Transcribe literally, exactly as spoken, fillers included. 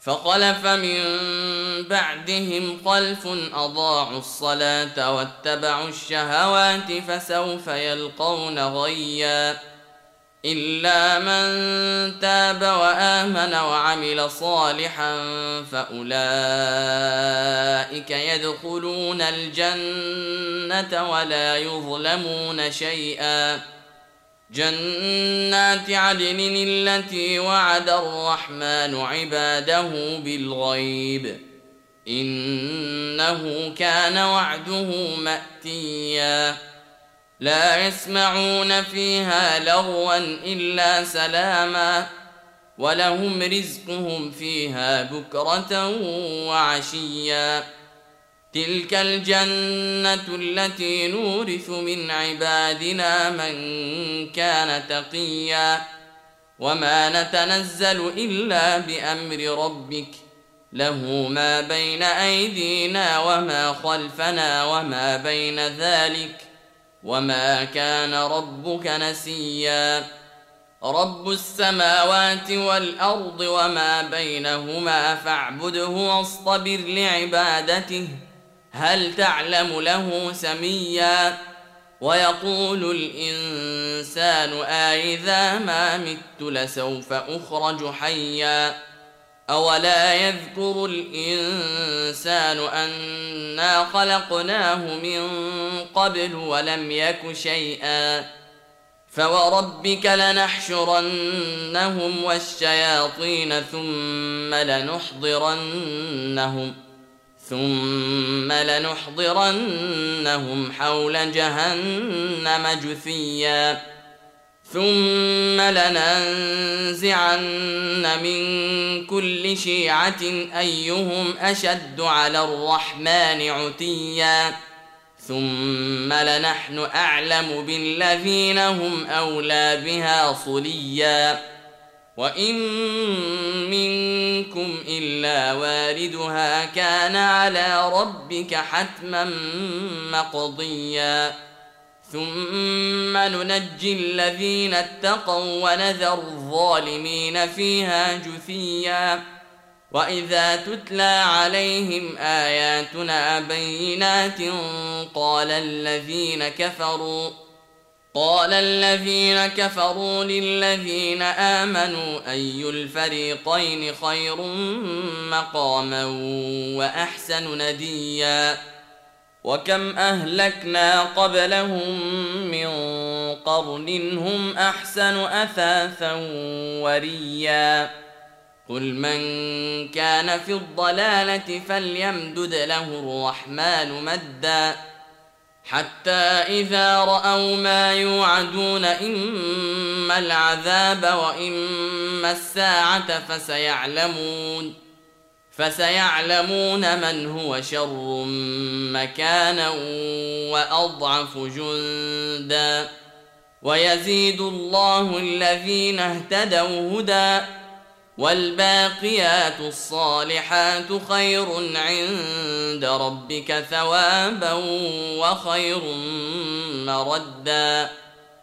فخلف من بعدهم خلف أضاعوا الصلاة واتبعوا الشهوات فسوف يلقون غيا إلا من تاب وآمن وعمل صالحا فأولئك يدخلون الجنة ولا يظلمون شيئا جنات عدن التي وعد الرحمن عباده بالغيب إنه كان وعده مأتيا لا يسمعون فيها لغوا إلا سلاما ولهم رزقهم فيها بكرة وعشيا تلك الجنة التي نورث من عبادنا من كان تقيا وما نتنزل إلا بأمر ربك له ما بين أيدينا وما خلفنا وما بين ذلك وما كان ربك نسيا رب السماوات والأرض وما بينهما فاعبده واصطبر لعبادته هل تعلم له سميا ويقول الإنسان أإذا ما مت لسوف أخرج حيا أولا يذكر الإنسان أنا خلقناه من قبل ولم يك شيئا فوربك لنحشرنهم والشياطين ثم لنحضرنهم ثم لنحضرنهم حول جهنم جثيا ثم لننزعن من كل شيعة أيهم أشد على الرحمن عتيا ثم لنحن أعلم بالذين هم أولى بها صليا وإن منكم إلا واردها كان على ربك حتما مقضيا ثم ننجي الذين اتقوا ونذر الظالمين فيها جثيا وإذا تتلى عليهم آياتنا بينات قال الذين كفروا قال الذين كفروا للذين آمنوا أي الفريقين خير مقاما وأحسن نديا وكم أهلكنا قبلهم من قرن هم أحسن أثاثا وريا قل من كان في الضلالة فليمدد له الرحمن مدا حتى إذا رأوا ما يوعدون إما العذاب وإما الساعة فسيعلمون فسيعلمون من هو شر مكانا وأضعف جندا ويزيد الله الذين اهتدوا هدى والباقيات الصالحات خير عند ربك ثوابا وخير مردا